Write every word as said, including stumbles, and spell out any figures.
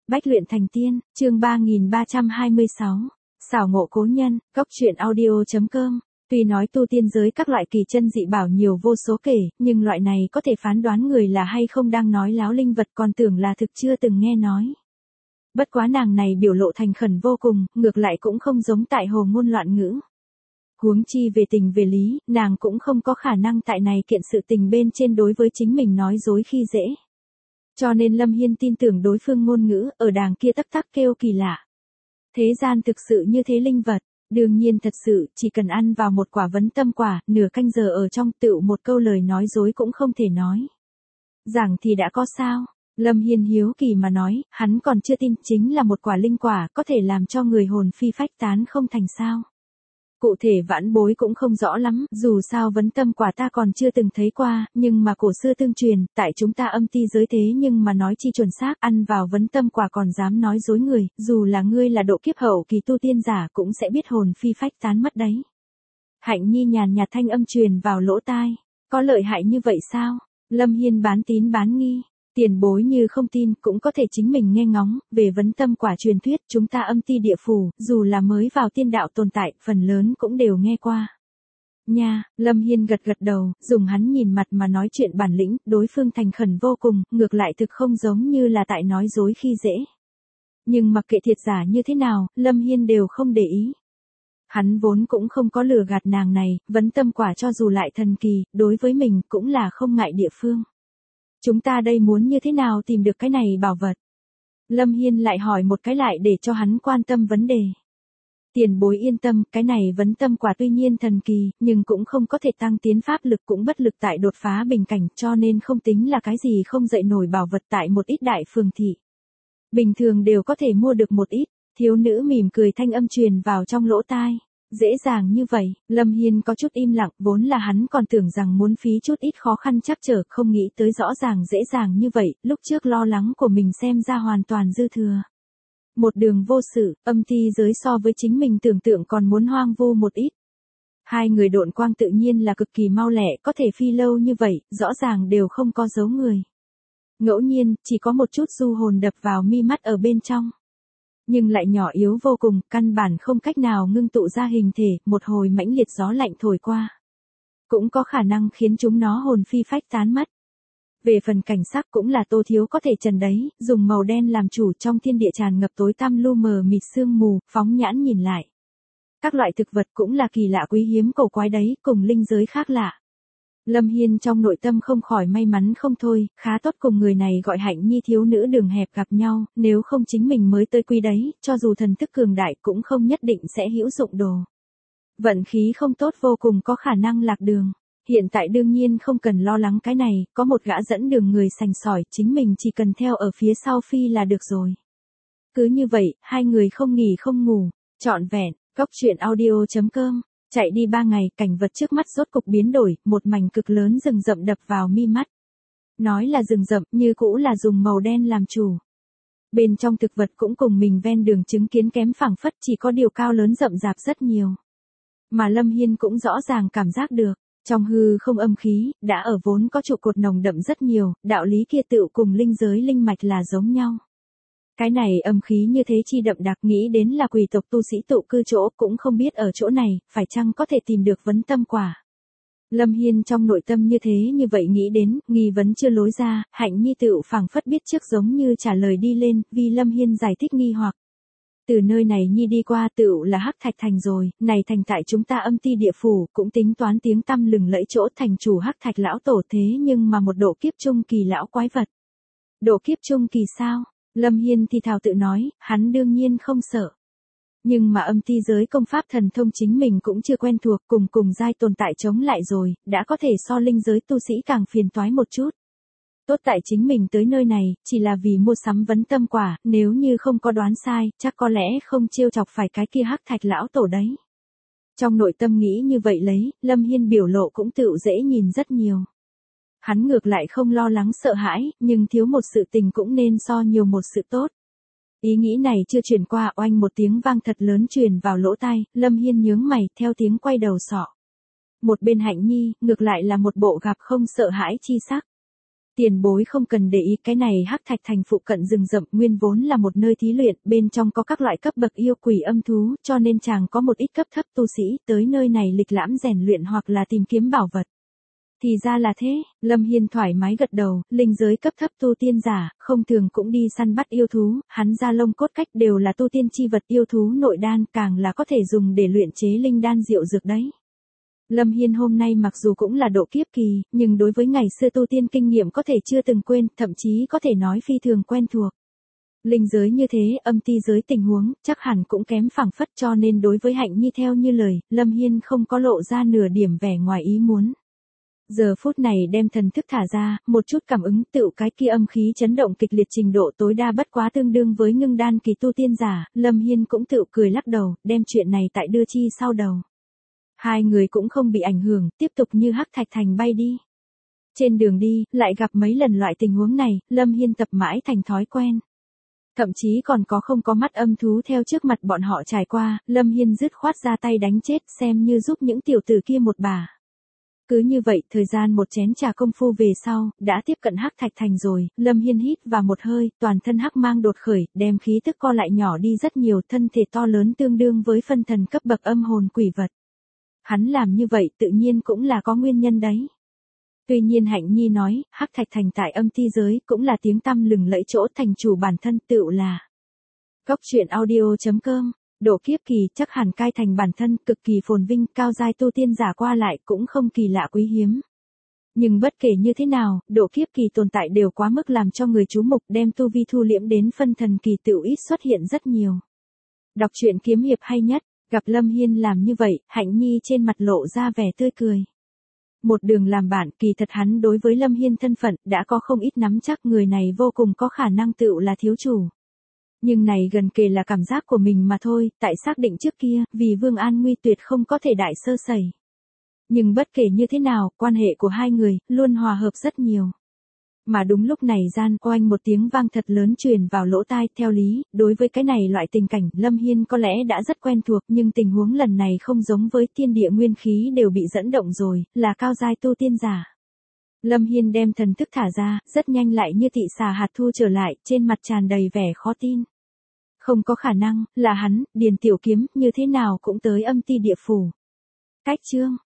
Bách luyện thành tiên, chương ba nghìn ba trăm hai mươi sáu. Xảo ngộ cố nhân, góc truyện audio chấm com. Tuy nói tu tiên giới các loại kỳ chân dị bảo nhiều vô số kể, nhưng loại này có thể phán đoán người là hay không đang nói láo linh vật còn tưởng là thực chưa từng nghe nói. Bất quá nàng này biểu lộ thành khẩn vô cùng, ngược lại cũng không giống tại hồ ngôn loạn ngữ. Huống chi về tình về lý, nàng cũng không có khả năng tại này kiện sự tình bên trên đối với chính mình nói dối khi dễ. Cho nên Lâm Hiên tin tưởng đối phương ngôn ngữ, ở đàng kia tắc tắc kêu kỳ lạ. Thế gian thực sự như thế linh vật, đương nhiên thật sự, chỉ cần ăn vào một quả vấn tâm quả, nửa canh giờ ở trong tựu một câu lời nói dối cũng không thể nói. Giảng thì đã có sao? Lâm Hiên hiếu kỳ mà nói, hắn còn chưa tin chính là một quả linh quả có thể làm cho người hồn phi phách tán không thành sao. Cụ thể vãn bối cũng không rõ lắm, dù sao vấn tâm quả ta còn chưa từng thấy qua, nhưng mà cổ xưa tương truyền, tại chúng ta âm ti giới thế nhưng mà nói chi chuẩn xác, ăn vào vấn tâm quả còn dám nói dối người, dù là ngươi là độ kiếp hậu kỳ tu tiên giả cũng sẽ biết hồn phi phách tán mất đấy. Hạnh Nhi nhàn nhạt thanh âm truyền vào lỗ tai, có lợi hại như vậy sao? Lâm Hiên bán tín bán nghi. Tiền bối như không tin cũng có thể chính mình nghe ngóng, về vấn tâm quả truyền thuyết chúng ta âm ti địa phủ, dù là mới vào tiên đạo tồn tại, phần lớn cũng đều nghe qua. Nha, Lâm Hiên gật gật đầu, dùng hắn nhìn mặt mà nói chuyện bản lĩnh, đối phương thành khẩn vô cùng, ngược lại thực không giống như là tại nói dối khi dễ. Nhưng mặc kệ thiệt giả như thế nào, Lâm Hiên đều không để ý. Hắn vốn cũng không có lừa gạt nàng này, vấn tâm quả cho dù lại thần kỳ, đối với mình cũng là không ngại địa phương. Chúng ta đây muốn như thế nào tìm được cái này bảo vật? Lâm Hiên lại hỏi một cái lại để cho hắn quan tâm vấn đề. Tiền bối yên tâm, cái này vấn tâm quả tuy nhiên thần kỳ, nhưng cũng không có thể tăng tiến pháp lực cũng bất lực tại đột phá bình cảnh, cho nên không tính là cái gì không dậy nổi bảo vật tại một ít đại phường thị. Bình thường đều có thể mua được một ít, thiếu nữ mỉm cười thanh âm truyền vào trong lỗ tai. Dễ dàng như vậy, Lâm Hiên có chút im lặng, vốn là hắn còn tưởng rằng muốn phí chút ít khó khăn chắc trở, không nghĩ tới rõ ràng dễ dàng như vậy, lúc trước lo lắng của mình xem ra hoàn toàn dư thừa. Một đường vô sự, âm ti giới so với chính mình tưởng tượng còn muốn hoang vu một ít. Hai người độn quang tự nhiên là cực kỳ mau lẹ, có thể phi lâu như vậy, rõ ràng đều không có dấu người. Ngẫu nhiên, chỉ có một chút du hồn đập vào mi mắt ở bên trong. Nhưng lại nhỏ yếu vô cùng, căn bản không cách nào ngưng tụ ra hình thể, một hồi mãnh liệt gió lạnh thổi qua. Cũng có khả năng khiến chúng nó hồn phi phách tán mất. Về phần cảnh sắc cũng là Tô Thiếu có thể trần đấy, dùng màu đen làm chủ trong thiên địa tràn ngập tối tăm lu mờ mịt sương mù, phóng nhãn nhìn lại. Các loại thực vật cũng là kỳ lạ quý hiếm cổ quái đấy, cùng linh giới khác lạ. Lâm Hiên trong nội tâm không khỏi may mắn không thôi, khá tốt cùng người này gọi Hạnh Nhi thiếu nữ đường hẹp gặp nhau, nếu không chính mình mới tới quy đấy, cho dù thần thức cường đại cũng không nhất định sẽ hữu dụng đồ. Vận khí không tốt vô cùng có khả năng lạc đường. Hiện tại đương nhiên không cần lo lắng cái này, có một gã dẫn đường người sành sỏi, chính mình chỉ cần theo ở phía sau phi là được rồi. Cứ như vậy, hai người không nghỉ không ngủ, trọn vẹn, góc truyện audio chấm com. Chạy đi ba ngày, cảnh vật trước mắt rốt cục biến đổi, một mảnh cực lớn rừng rậm đập vào mi mắt. Nói là rừng rậm, như cũ là dùng màu đen làm chủ. Bên trong thực vật cũng cùng mình ven đường chứng kiến kém phảng phất, chỉ có điều cao lớn rậm rạp rất nhiều. Mà Lâm Hiên cũng rõ ràng cảm giác được, trong hư không âm khí, đã ở vốn có trụ cột nồng đậm rất nhiều, đạo lý kia tựu cùng linh giới linh mạch là giống nhau. Cái này âm khí như thế chi đậm đặc, nghĩ đến là quỷ tộc tu sĩ tụ cư chỗ, cũng không biết ở chỗ này, phải chăng có thể tìm được vấn tâm quả. Lâm Hiên trong nội tâm như thế như vậy nghĩ đến, nghi vấn chưa lối ra, Hạnh Nhi tựu phảng phất biết trước giống như trả lời đi lên, vì Lâm Hiên giải thích nghi hoặc. Từ nơi này Nhi đi qua tựu là Hắc Thạch Thành rồi, này thành tại chúng ta âm ti địa phủ, cũng tính toán tiếng tăm lừng lẫy chỗ thành chủ Hắc Thạch lão tổ thế nhưng mà một độ kiếp trung kỳ lão quái vật. Độ kiếp trung kỳ sao? Lâm Hiên thì thào tự nói, hắn đương nhiên không sợ. Nhưng mà âm ti giới công pháp thần thông chính mình cũng chưa quen thuộc, cùng cùng giai tồn tại chống lại rồi, đã có thể so linh giới tu sĩ càng phiền toái một chút. Tốt tại chính mình tới nơi này, chỉ là vì mua sắm vấn tâm quả, nếu như không có đoán sai, chắc có lẽ không trêu chọc phải cái kia Hắc Thạch lão tổ đấy. Trong nội tâm nghĩ như vậy lấy, Lâm Hiên biểu lộ cũng tựu dễ nhìn rất nhiều. Hắn ngược lại không lo lắng sợ hãi, nhưng thiếu một sự tình cũng nên so nhiều một sự tốt. Ý nghĩ này chưa truyền qua, oanh một tiếng vang thật lớn truyền vào lỗ tai, Lâm Hiên nhướng mày, theo tiếng quay đầu sọ. Một bên Hạnh Nhi, ngược lại là một bộ gặp không sợ hãi chi sắc. Tiền bối không cần để ý, cái này Hắc Thạch Thành phụ cận rừng rậm nguyên vốn là một nơi thí luyện, bên trong có các loại cấp bậc yêu quỷ âm thú, cho nên chàng có một ít cấp thấp tu sĩ tới nơi này lịch lãm rèn luyện hoặc là tìm kiếm bảo vật. Thì ra là thế, Lâm Hiên thoải mái gật đầu, linh giới cấp thấp tu tiên giả, không thường cũng đi săn bắt yêu thú, hắn da lông cốt cách đều là tu tiên chi vật, yêu thú nội đan càng là có thể dùng để luyện chế linh đan diệu dược đấy. Lâm Hiên hôm nay mặc dù cũng là độ kiếp kỳ, nhưng đối với ngày xưa tu tiên kinh nghiệm có thể chưa từng quên, thậm chí có thể nói phi thường quen thuộc. Linh giới như thế, âm ti giới tình huống, chắc hẳn cũng kém phảng phất, cho nên đối với Hạnh Nhi theo như lời, Lâm Hiên không có lộ ra nửa điểm vẻ ngoài ý muốn. Giờ phút này đem thần thức thả ra, một chút cảm ứng tựu cái kia âm khí chấn động kịch liệt trình độ tối đa bất quá tương đương với ngưng đan kỳ tu tiên giả, Lâm Hiên cũng tựu cười lắc đầu, đem chuyện này tại đưa chi sau đầu. Hai người cũng không bị ảnh hưởng, tiếp tục như Hắc Thạch Thành bay đi. Trên đường đi, lại gặp mấy lần loại tình huống này, Lâm Hiên tập mãi thành thói quen. Thậm chí còn có không có mắt âm thú theo trước mặt bọn họ trải qua, Lâm Hiên dứt khoát ra tay đánh chết xem như giúp những tiểu tử kia một bà. Cứ như vậy, thời gian một chén trà công phu về sau, đã tiếp cận Hắc Thạch Thành rồi, Lâm Hiên hít vào một hơi, toàn thân hắc mang đột khởi, đem khí tức co lại nhỏ đi rất nhiều, thân thể to lớn tương đương với phân thần cấp bậc âm hồn quỷ vật. Hắn làm như vậy tự nhiên cũng là có nguyên nhân đấy. Tuy nhiên Hạnh Nhi nói, Hắc Thạch Thành tại âm ti giới cũng là tiếng tăm lừng lẫy, chỗ thành chủ bản thân tựu là Cốc truyện audio chấm com. Độ kiếp kỳ chắc hẳn cai thành bản thân cực kỳ phồn vinh, cao giai tu tiên giả qua lại cũng không kỳ lạ quý hiếm. Nhưng bất kể như thế nào, độ kiếp kỳ tồn tại đều quá mức làm cho người chú mục, đem tu vi thu liễm đến phân thần kỳ tựu ít xuất hiện rất nhiều. Đọc truyện kiếm hiệp hay nhất, gặp Lâm Hiên làm như vậy, Hạnh Nhi trên mặt lộ ra vẻ tươi cười. Một đường làm bạn, kỳ thật hắn đối với Lâm Hiên thân phận đã có không ít nắm chắc, người này vô cùng có khả năng tựu là thiếu chủ. Nhưng này gần kề là cảm giác của mình mà thôi, tại xác định trước kia, vì Vương An Nguy tuyệt không có thể đại sơ sẩy. Nhưng bất kể như thế nào, quan hệ của hai người, luôn hòa hợp rất nhiều. Mà đúng lúc này gian, oanh một tiếng vang thật lớn truyền vào lỗ tai, theo lý, đối với cái này loại tình cảnh, Lâm Hiên có lẽ đã rất quen thuộc, nhưng tình huống lần này không giống với thiên địa nguyên khí đều bị dẫn động rồi, là cao giai tu tiên giả. Lâm Hiên đem thần thức thả ra, rất nhanh lại như thị xà hạt thu trở lại, trên mặt tràn đầy vẻ khó tin. Không có khả năng, là hắn, Điền Tiểu Kiếm, như thế nào cũng tới âm ti địa phủ. Cách chương